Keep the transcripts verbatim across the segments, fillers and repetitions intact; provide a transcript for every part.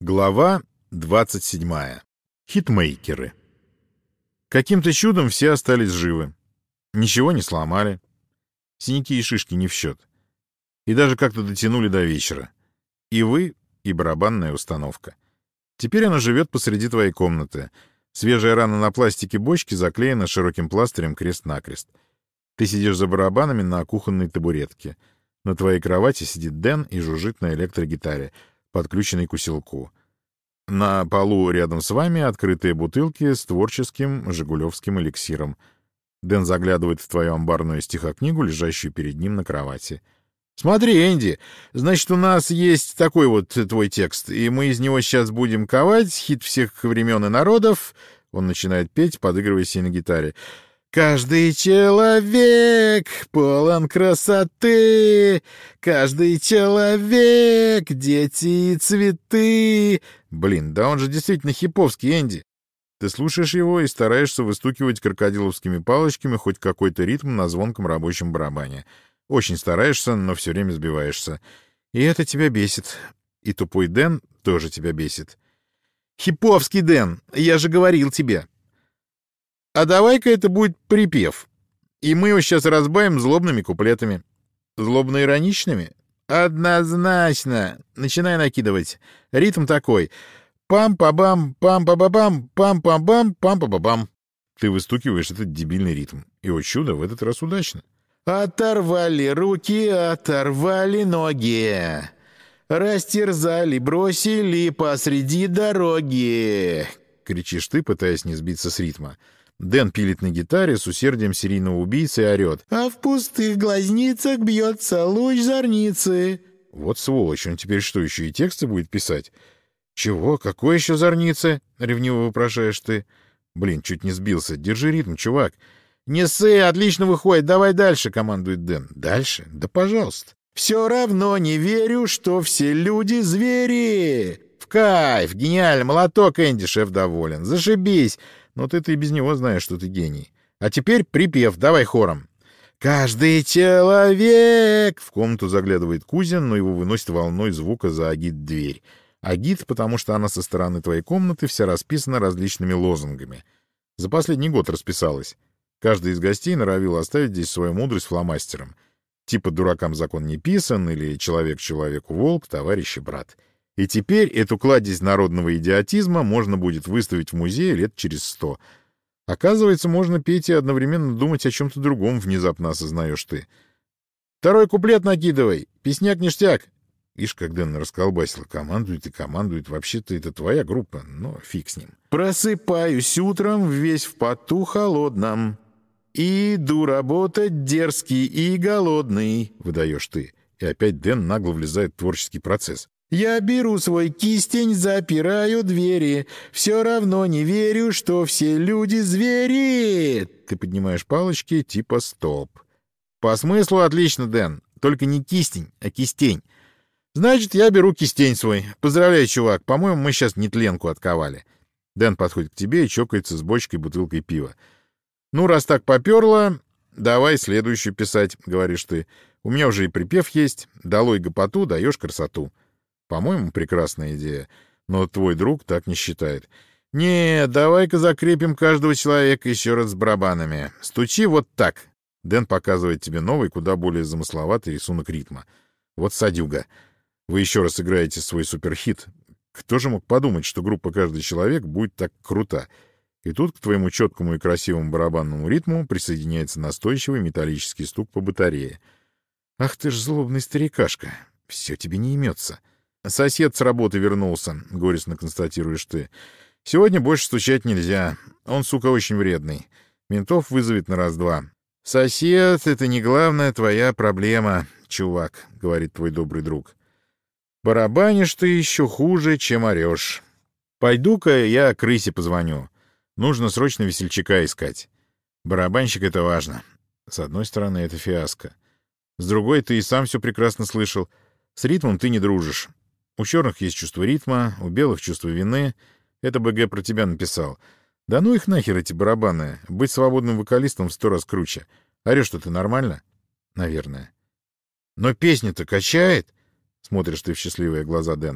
Глава двадцать седьмая. Хитмейкеры. Каким-то чудом все остались живы. Ничего не сломали. Синяки и шишки не в счет. И даже как-то дотянули до вечера. И вы, и барабанная установка. Теперь она живет посреди твоей комнаты. Свежая рана на пластике бочки заклеена широким пластырем крест-накрест. Ты сидишь за барабанами на кухонной табуретке. На твоей кровати сидит Дэн и жужжит на электрогитаре, подключенный к усилку. На полу рядом с вами открытые бутылки с творческим жигулевским эликсиром. Дэн заглядывает в твою амбарную стихокнигу, лежащую перед ним на кровати. «Смотри, Энди, значит, у нас есть такой вот твой текст, и мы из него сейчас будем ковать хит всех времен и народов». Он начинает петь, подыгрывая себе на гитаре. «Каждый человек полон красоты, каждый человек — дети и цветы». Блин, да он же действительно хиповский, Энди. Ты слушаешь его и стараешься выстукивать крокодиловскими палочками хоть какой-то ритм на звонком рабочем барабане. Очень стараешься, но все время сбиваешься. И это тебя бесит. И тупой Дэн тоже тебя бесит. «Хиповский Дэн, я же говорил тебе». А давай-ка это будет припев. И мы его сейчас разбавим злобными куплетами. Злобно-ироничными? Однозначно. Начинай накидывать. Ритм такой. Пам-па-бам, пам-па-ба-бам, пам-пам-бам, пам-па-ба-бам. Ты выстукиваешь этот дебильный ритм. И, о чудо, в этот раз удачно. Оторвали руки, оторвали ноги. Растерзали, бросили посреди дороги. Кричишь ты, пытаясь не сбиться с ритма. Дэн пилит на гитаре с усердием серийного убийцы и орет. «А в пустых глазницах бьется луч зорницы». Вот сволочь, он теперь что, еще и тексты будет писать? «Чего? Какой еще зорницы?» — ревниво вопрошаешь ты. Блин, чуть не сбился. Держи ритм, чувак. «Не ссы, отлично выходит, давай дальше», — командует Дэн. «Дальше? Да пожалуйста». «Все равно не верю, что все люди звери». «В кайф! Гениально! Молоток, Энди!» — шеф доволен. «Зашибись! Но ты-то и без него знаешь, что ты гений. А теперь припев, давай хором». «Каждый человек!» В комнату заглядывает Кузин, но его выносит волной звука за агит-дверь. Агит, потому что она со стороны твоей комнаты вся расписана различными лозунгами. За последний год расписалась. Каждый из гостей норовил оставить здесь свою мудрость фломастером. Типа «дуракам закон не писан» или «человек человеку волк, товарищ и брат». И теперь эту кладезь народного идиотизма можно будет выставить в музее лет через сто. Оказывается, можно петь и одновременно думать о чем-то другом, внезапно осознаешь ты. «Второй куплет накидывай! Песняк-ништяк!» Ишь, как Дэн расколбасил. Командует и командует. Вообще-то это твоя группа, но фиг с ним. «Просыпаюсь утром весь в поту холодном. Иду работать дерзкий и голодный», — выдаешь ты. И опять Дэн нагло влезает в творческий процесс. «Я беру свой кистень, запираю двери. Все равно не верю, что все люди звери». Ты поднимаешь палочки типа «стоп». «По смыслу отлично, Дэн. Только не кистень, а кистень». «Значит, я беру кистень свой. Поздравляю, чувак. По-моему, мы сейчас нетленку отковали». Дэн подходит к тебе и чокается с бочкой бутылкой пива. «Ну, раз так поперло, давай следующую писать», — говоришь ты. «У меня уже и припев есть. Долой гопоту, даешь красоту». По-моему, прекрасная идея, но твой друг так не считает. «Не, давай-ка закрепим каждого человека еще раз с барабанами. Стучи вот так». Дэн показывает тебе новый, куда более замысловатый рисунок ритма. Вот садюга. Вы еще раз играете свой суперхит. Кто же мог подумать, что группа «Каждый человек» будет так крута? И тут к твоему четкому и красивому барабанному ритму присоединяется настойчивый металлический стук по батарее. Ах ты ж злобный старикашка. Все тебе не имется. «Сосед с работы вернулся», — горестно констатируешь ты. «Сегодня больше стучать нельзя. Он, сука, очень вредный. Ментов вызовет на раз-два». «Сосед — это не главная твоя проблема, чувак», — говорит твой добрый друг. «Барабанишь ты еще хуже, чем орешь. Пойду-ка я крысе позвоню. Нужно срочно весельчака искать. Барабанщик — это важно. С одной стороны, это фиаско. С другой, ты и сам все прекрасно слышал. С ритмом ты не дружишь. У черных есть чувство ритма, у белых чувство вины. Это БГ про тебя написал. Да ну их нахер, эти барабаны. Быть свободным вокалистом в сто раз круче. Орешь-то ты нормально? Наверное. Но песня-то качает. Смотришь ты в счастливые глаза Дэна.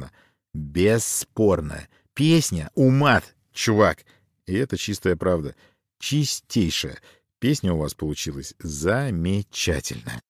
Бесспорно. Песня — умат, чувак. И это чистая правда. Чистейшая. Песня у вас получилась замечательная.